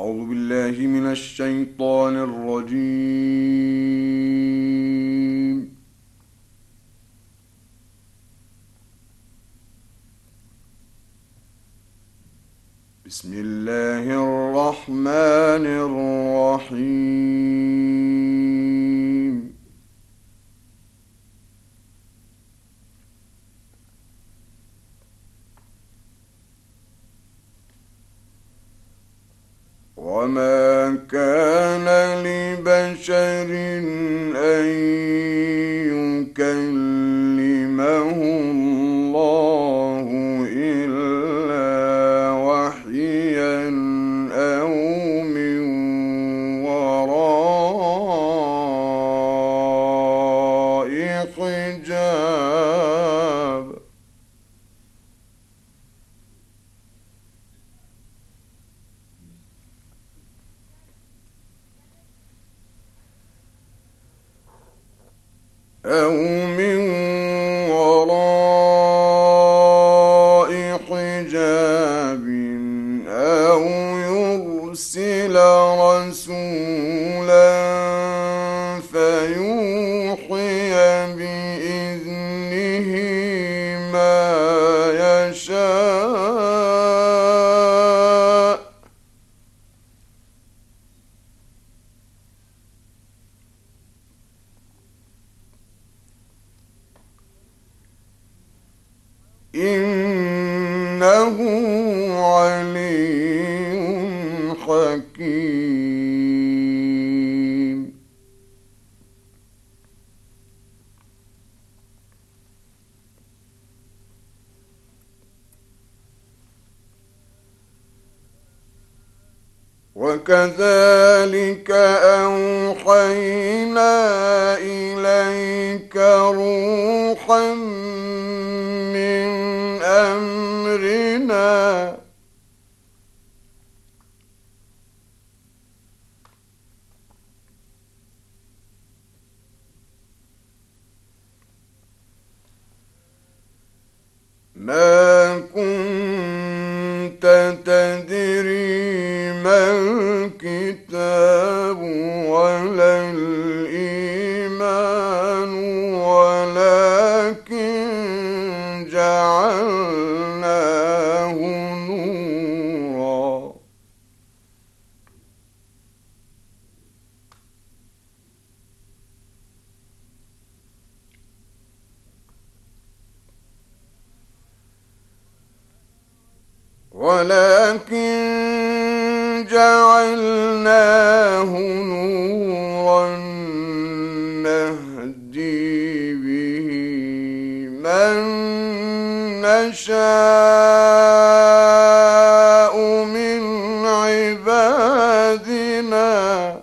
أعوذ بالله من الشيطان الرجيم. بسم الله الرحمن الرحيم. وما كان لبشر أن يكلمه الله إلا وحيا أو من وراء حجاب. أو من وراء حجاب أو يرسل رسولا فيوحي بإذنه ما يشاء. إنه عليم حكيم. وكذلك أوحينا إليك روحا من أمرنا ما كنت تدري ما الكتاب ولا الإيمان ولكن جعلناه نورا. نهدي به من نشاء من عبادنا.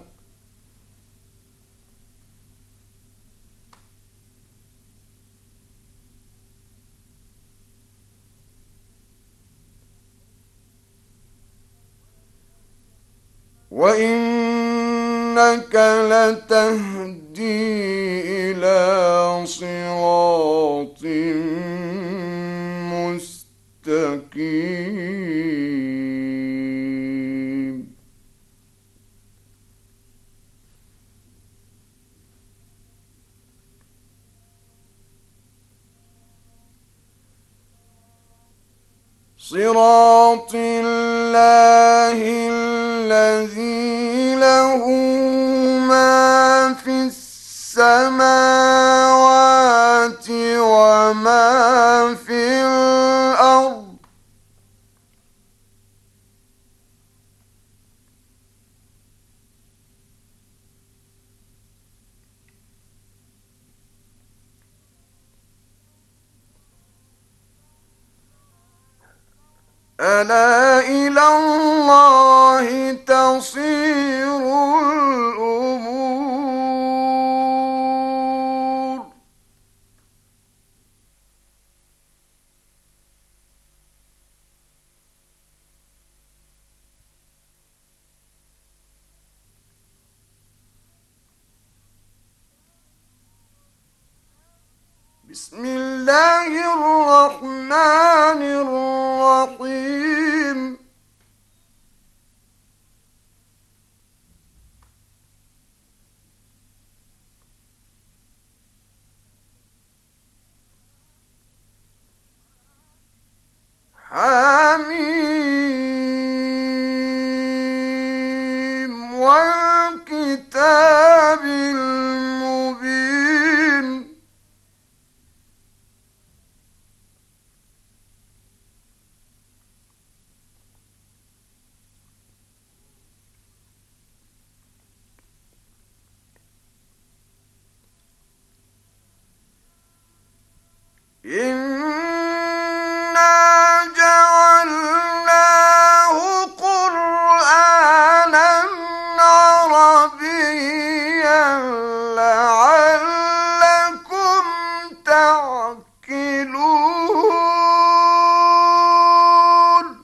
وإنك لتهدي إلى صراط مستقيم. صراط الله الذي له ما في السماوات وما في الأرض. ألا إلى الله تصير الأمور. بسم الله الرحمن الرحيم. والكتاب المبين إنا جعلناه قرآنا عربيا لعلكم تعقلون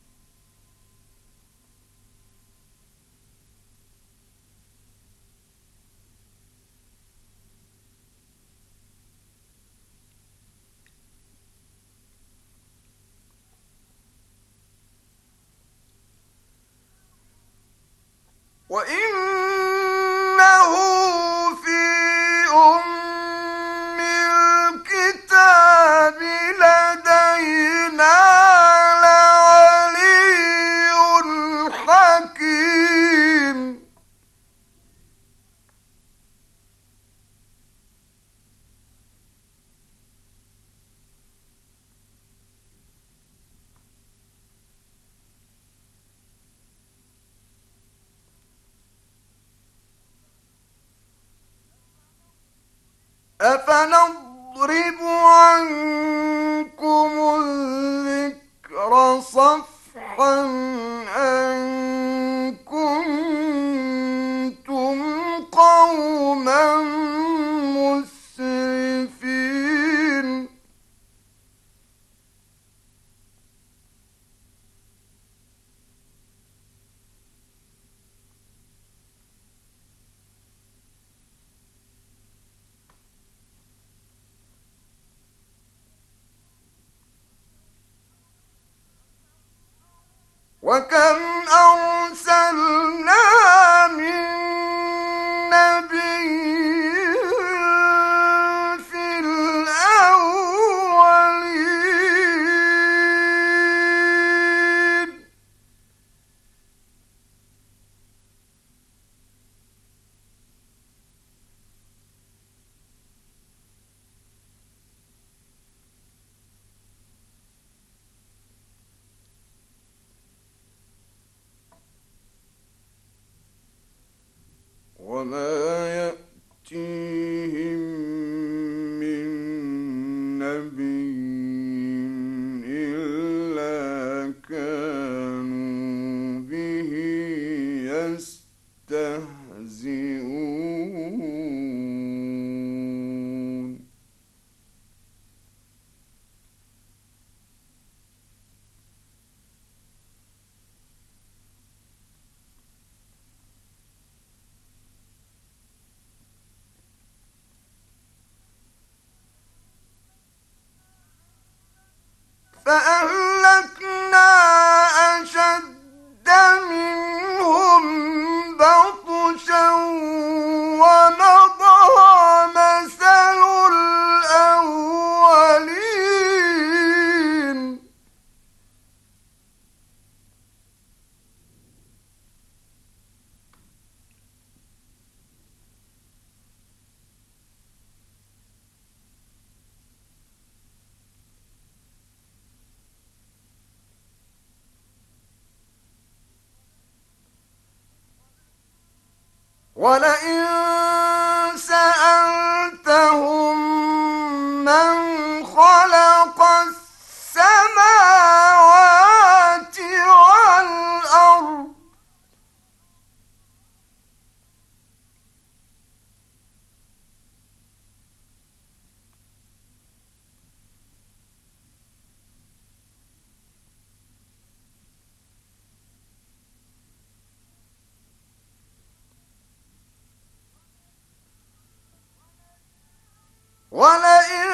وإنه في أم الكتاب لدينا لعلي حكيم أفنضرب عنكم الذكر صفحا أن كنتم قوما مسرفين وكم أرسلنا من نبي في الأولين وما يأتيهم من نبي إلا كانوا به يستهزئون فأهلكنا أشد منهم بطشا ومضى مثل الأولين ولئن سألتهم من خلق السماوات والأرض ولئن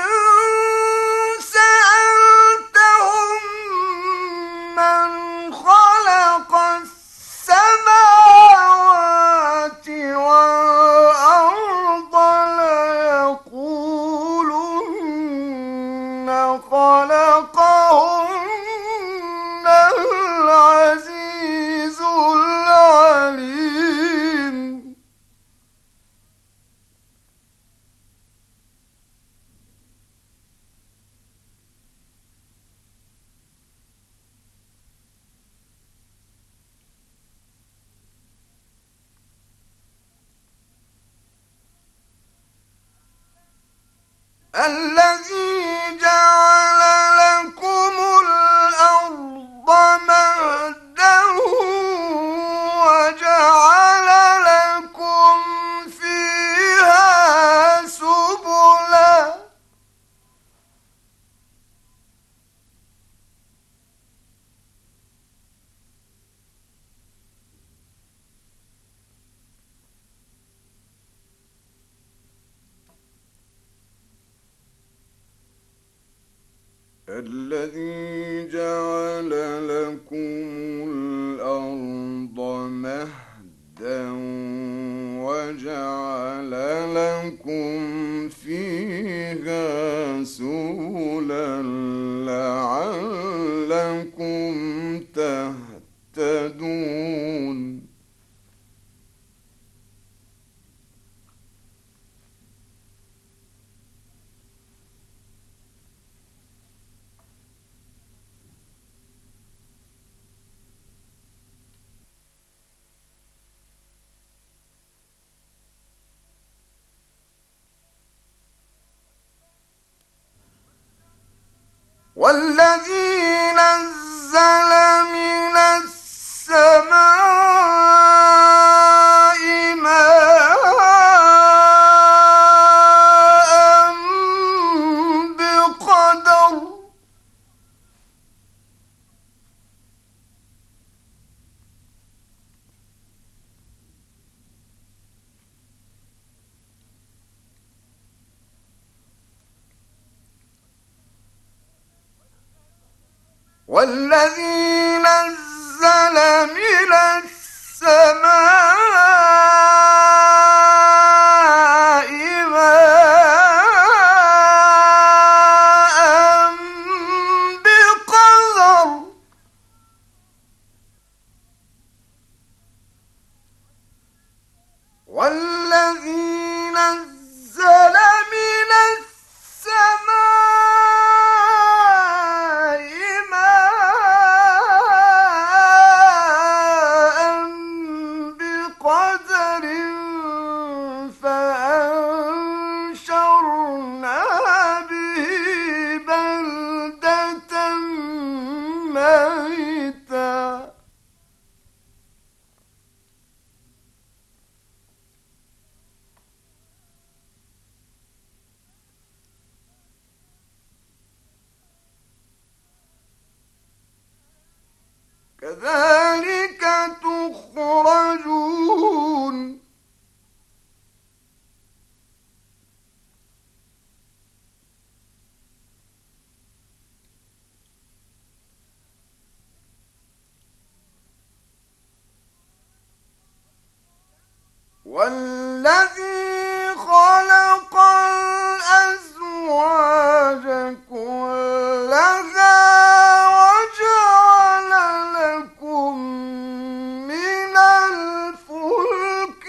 سألتهم من خلق السماوات والأرض ليقولن خلقهن العزيز العليم الذي جعل لكم الأرض مهدا وجعل لكم فيها سبلا الذي جعل لكم الأرض مهدا وجعل لكم فيها سبلا لعلكم تهتدون والذي نزل من السماء ماء بقدر والذي نزل من السماء ماء بقدر والذي نزل من السماء ماء بقدر فأنشرنا به بلدة ميتا كذلك تخرجون والذي خلق الأزواج كلها وجعل لكم من الفلك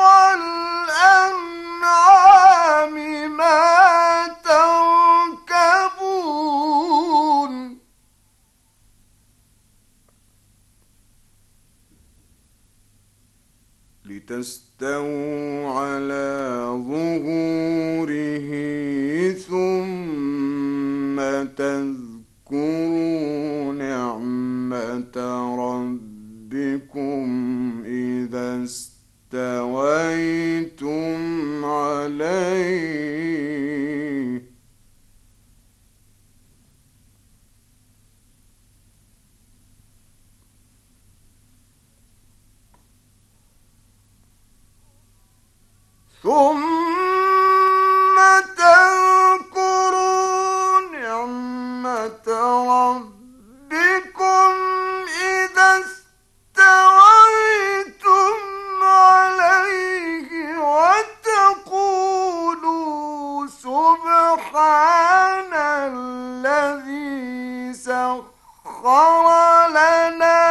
والأنعام ما تركبون لتستووا على ظهوره ثم تذكروا نعمة ربكم إذا استويتم عليه ثم تذكروا نعمة ربكم إذا استويتم عليه وتقولوا سبحان الذي سخر لنا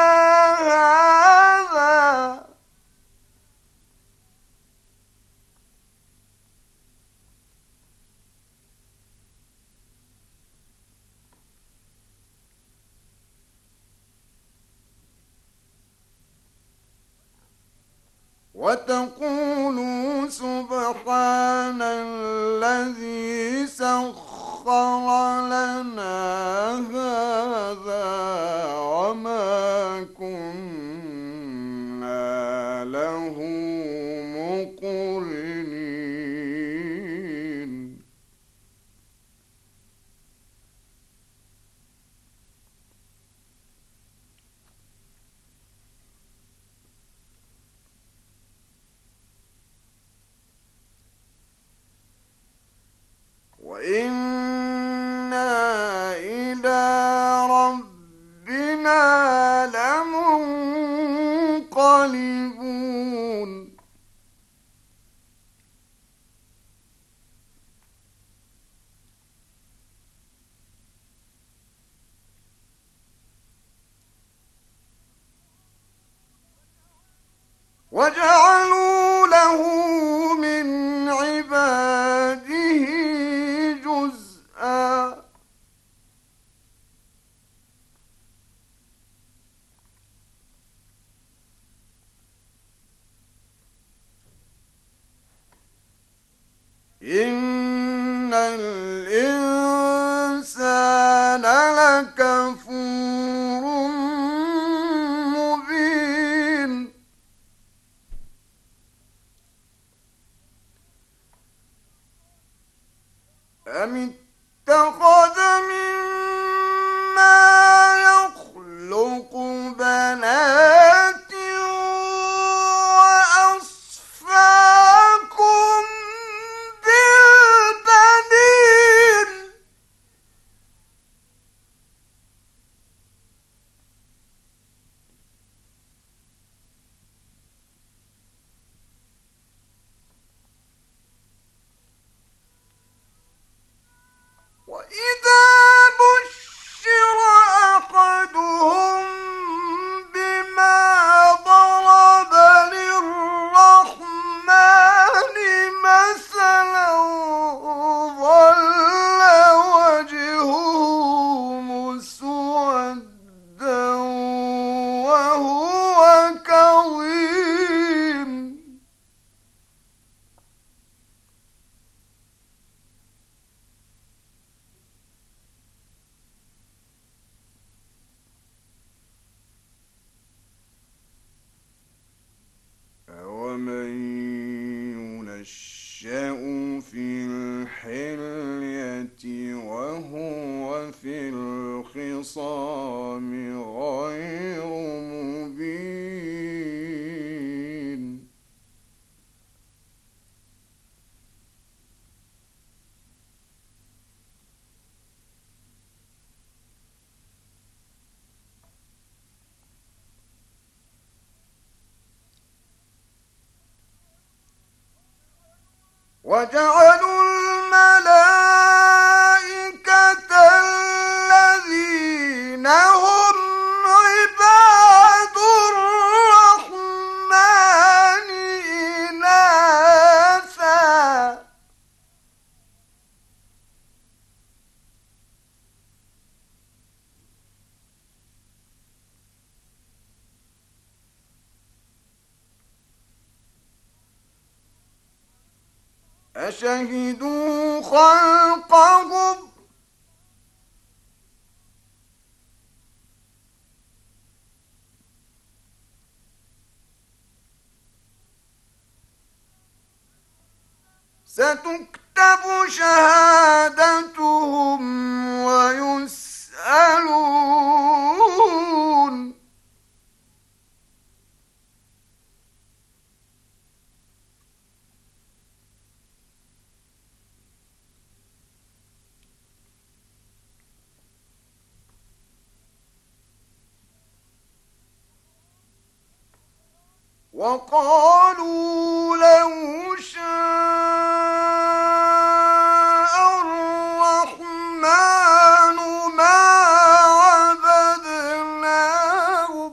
هذا وتقولوا سبحان الذي سخر لنا هذا وما كنا له مقرنين وإنا إلى ربنا لمنقلبون وجعلوا له من عباده جزءا إن الإنسان لكفور مبين أم اتخذ مما يخلق بنات وأصفاكم بالبنين وإذا بشر أحدهم بما ضرب للرحمن مثلا ظل وجهه مسودا وهو كظيم أومن ينشأ في الحلية وهو في الخصام غير مبين وجعلوا الملائكة الذين هم عباد الرحمن إناثا أشهدوا خلقهم ستكتب شهادتهم ويسألون وقالوا لو شاء الرحمن ما عبدناه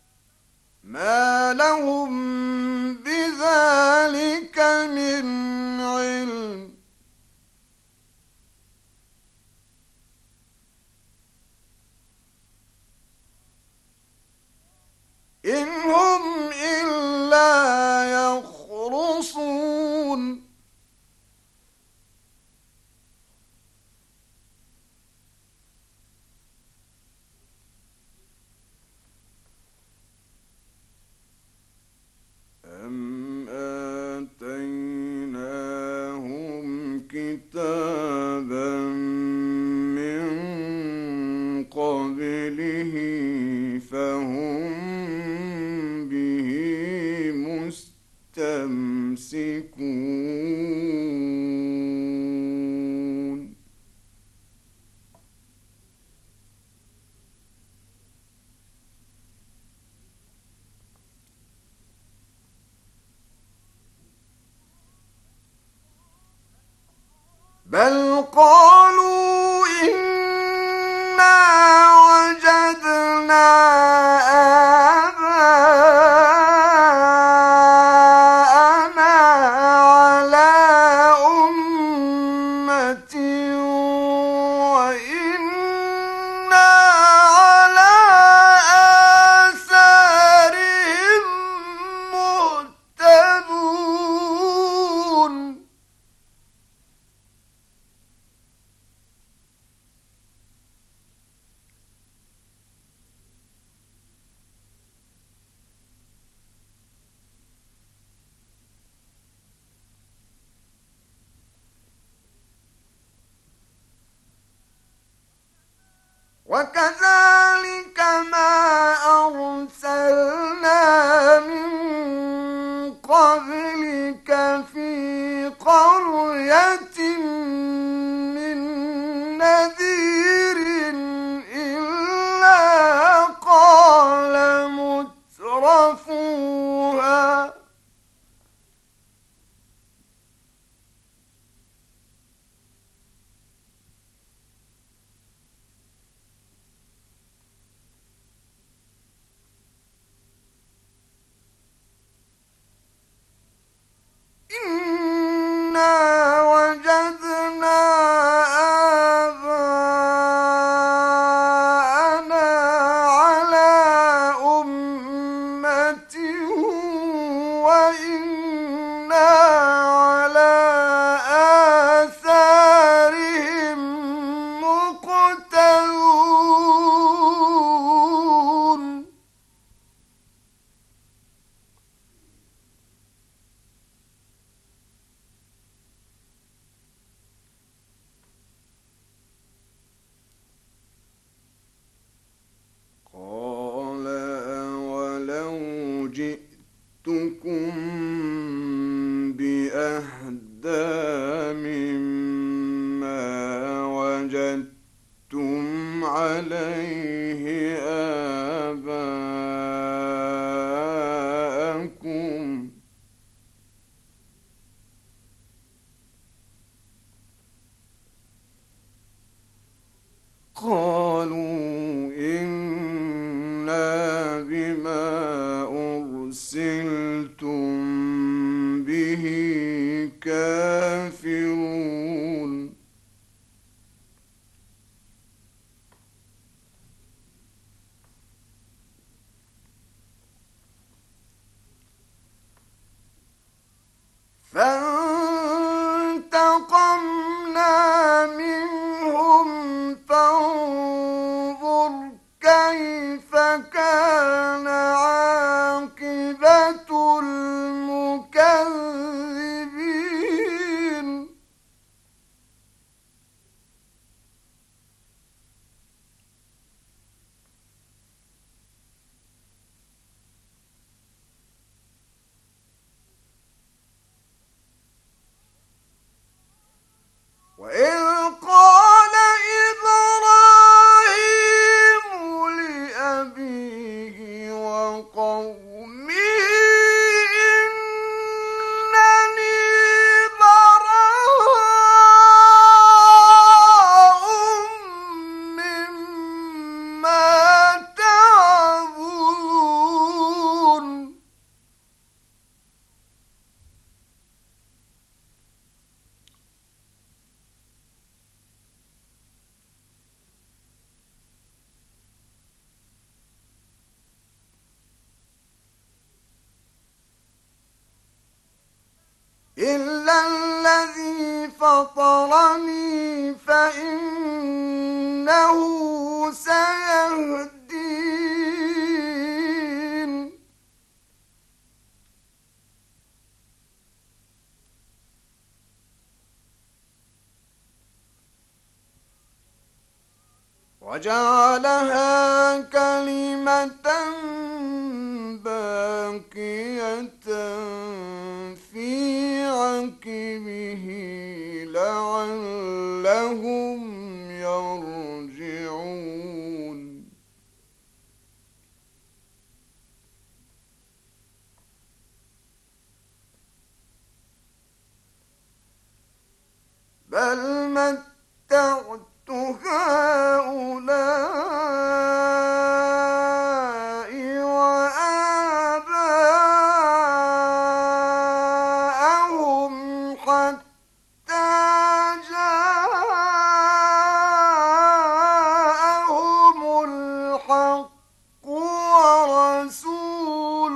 ما لهم بذلك من تمسكون بل قالوا إنا وجدنا آباءنا على أمة وإنا على آثارهم مهتدون وكذلك ما أرسلنا من قبلك في قرية من نذير إلا قال مترفوها إنا وجدنا آباءنا على أمة وإنا على آثارهم مقتدون قال أولو جئتكم بأهدى مما وجدتم عليه آباءكم قالوا إنا بما أرسلتم به كافرون فانتقمنا منهم فانظر كيف كان عاقبة المكذبين وإذ قال إبراهيم لأبيه وقومه إنني براء مما تعبدون إلا الذي فطرني فإنه سيهدين وجعلها كلمة باقية بل متعت هؤلاء وآباءهم حتى جاءهم الحق ورسول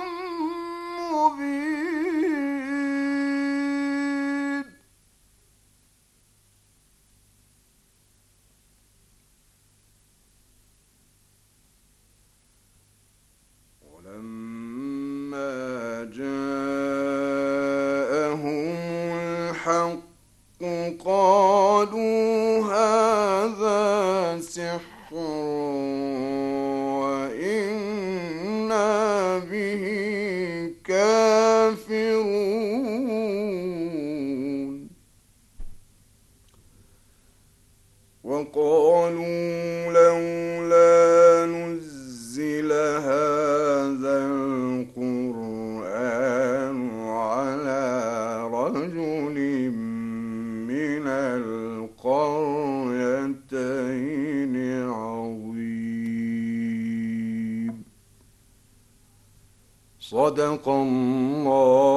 مبين. ولما جاءهم الحق قالوا هذا سحر وإنا به كافرون. وقالوا لولا نزل هذا القرآن على رجل من القريتين عظيم. صدق الله